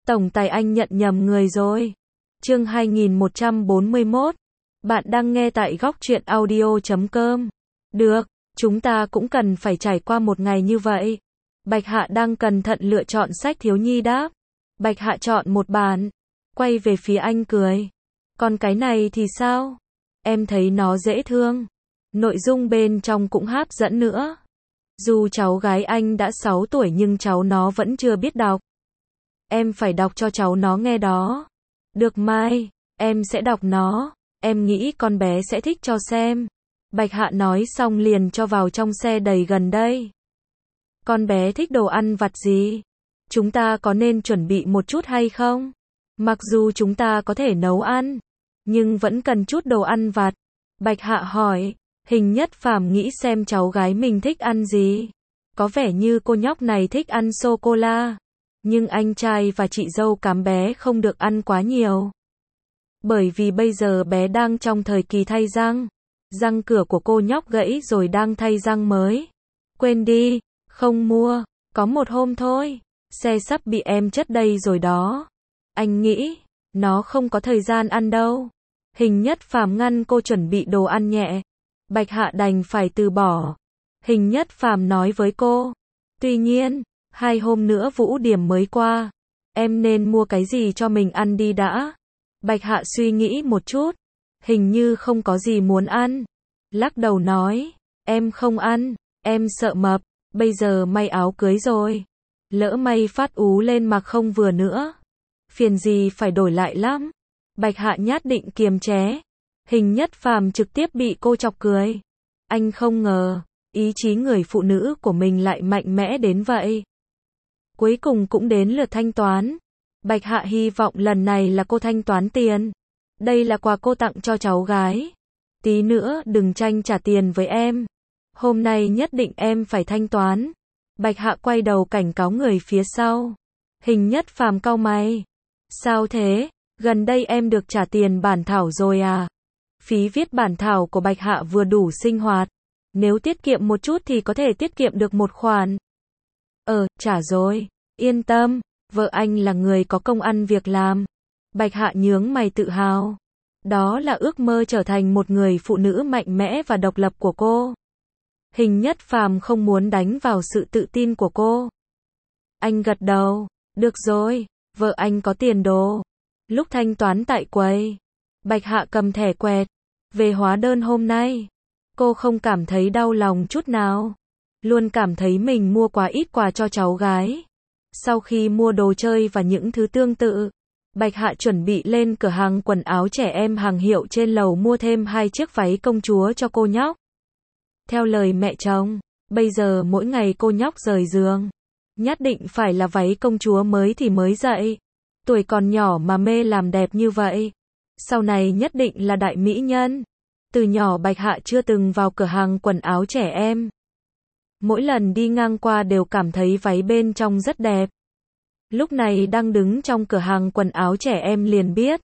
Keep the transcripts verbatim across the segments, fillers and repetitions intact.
Tổng tài anh nhận nhầm người rồi. Chương hai nghìn một trăm bốn mươi mốt. Bạn đang nghe tại góc truyện audio chấm com. Được, chúng ta cũng cần phải trải qua một ngày như vậy. Bạch Hạ đang cẩn thận lựa chọn sách thiếu nhi đáp. Bạch Hạ chọn một bản, quay về phía anh cười. Còn cái này thì sao? Em thấy nó dễ thương. Nội dung bên trong cũng hấp dẫn nữa. Dù cháu gái anh đã sáu tuổi nhưng cháu nó vẫn chưa biết đọc. Em phải đọc cho cháu nó nghe đó. Được Mai, em sẽ đọc nó. Em nghĩ con bé sẽ thích cho xem. Bạch Hạ nói xong liền cho vào trong xe đầy gần đây. Con bé thích đồ ăn vặt gì? Chúng ta có nên chuẩn bị một chút hay không? Mặc dù chúng ta có thể nấu ăn, nhưng vẫn cần chút đồ ăn vặt. Bạch Hạ hỏi. Hình Nhất Phàm nghĩ xem cháu gái mình thích ăn gì. Có vẻ như cô nhóc này thích ăn sô-cô-la. Nhưng anh trai và chị dâu cám bé không được ăn quá nhiều. Bởi vì bây giờ bé đang trong thời kỳ thay răng. Răng cửa của cô nhóc gãy rồi đang thay răng mới. Quên đi, không mua, có một hôm thôi. Xe sắp bị em chất đầy rồi đó. Anh nghĩ, nó không có thời gian ăn đâu. Hình Nhất Phàm ngăn cô chuẩn bị đồ ăn nhẹ. Bạch Hạ đành phải từ bỏ. Hình Nhất Phàm nói với cô. Tuy nhiên, hai hôm nữa Vũ Điểm mới qua. Em nên mua cái gì cho mình ăn đi đã. Bạch Hạ suy nghĩ một chút. Hình như không có gì muốn ăn. Lắc đầu nói. Em không ăn, em sợ mập. Bây giờ may áo cưới rồi. Lỡ may phát ú lên mặc không vừa nữa. Phiền gì phải đổi lại lắm. Bạch Hạ nhát định kiềm chế. Hình Nhất Phàm trực tiếp bị cô chọc cười. Anh không ngờ, ý chí người phụ nữ của mình lại mạnh mẽ đến vậy. Cuối cùng cũng đến lượt thanh toán. Bạch Hạ hy vọng lần này là cô thanh toán tiền. Đây là quà cô tặng cho cháu gái. Tí nữa đừng tranh trả tiền với em. Hôm nay nhất định em phải thanh toán. Bạch Hạ quay đầu cảnh cáo người phía sau. Hình Nhất Phàm cau mày. Sao thế? Gần đây em được trả tiền bản thảo rồi à? Phí viết bản thảo của Bạch Hạ vừa đủ sinh hoạt. Nếu tiết kiệm một chút thì có thể tiết kiệm được một khoản. Ờ, trả rồi. Yên tâm, vợ anh là người có công ăn việc làm. Bạch Hạ nhướng mày tự hào. Đó là ước mơ trở thành một người phụ nữ mạnh mẽ và độc lập của cô. Hình Nhất Phàm không muốn đánh vào sự tự tin của cô. Anh gật đầu. Được rồi, vợ anh có tiền đồ. Lúc thanh toán tại quầy, Bạch Hạ cầm thẻ quẹt. Về hóa đơn hôm nay, cô không cảm thấy đau lòng chút nào. Luôn cảm thấy mình mua quá ít quà cho cháu gái. Sau khi mua đồ chơi và những thứ tương tự, Bạch Hạ chuẩn bị lên cửa hàng quần áo trẻ em hàng hiệu trên lầu mua thêm hai chiếc váy công chúa cho cô nhóc. Theo lời mẹ chồng, bây giờ mỗi ngày cô nhóc rời giường, nhất định phải là váy công chúa mới thì mới dậy. Tuổi còn nhỏ mà mê làm đẹp như vậy, sau này nhất định là đại mỹ nhân. Từ nhỏ Bạch Hạ chưa từng vào cửa hàng quần áo trẻ em. Mỗi lần đi ngang qua đều cảm thấy váy bên trong rất đẹp. Lúc này đang đứng trong cửa hàng quần áo trẻ em liền biết.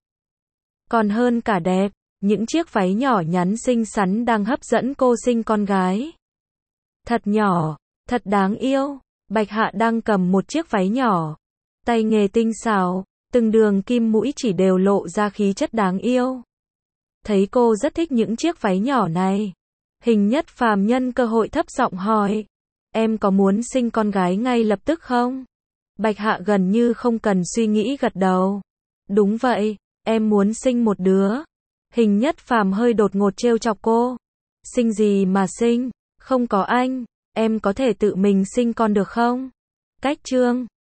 Còn hơn cả đẹp, những chiếc váy nhỏ nhắn xinh xắn đang hấp dẫn cô sinh con gái. Thật nhỏ, thật đáng yêu. Bạch Hạ đang cầm một chiếc váy nhỏ. Tay nghề tinh xảo, từng đường kim mũi chỉ đều lộ ra khí chất đáng yêu. Thấy cô rất thích những chiếc váy nhỏ này. Hình Nhất Phàm nhân cơ hội thấp giọng hỏi. Em có muốn sinh con gái ngay lập tức không? Bạch Hạ gần như không cần suy nghĩ gật đầu. Đúng vậy, em muốn sinh một đứa. Hình Nhất Phàm hơi đột ngột trêu chọc cô. Sinh gì mà sinh? Không có anh, em có thể tự mình sinh con được không? Cách chương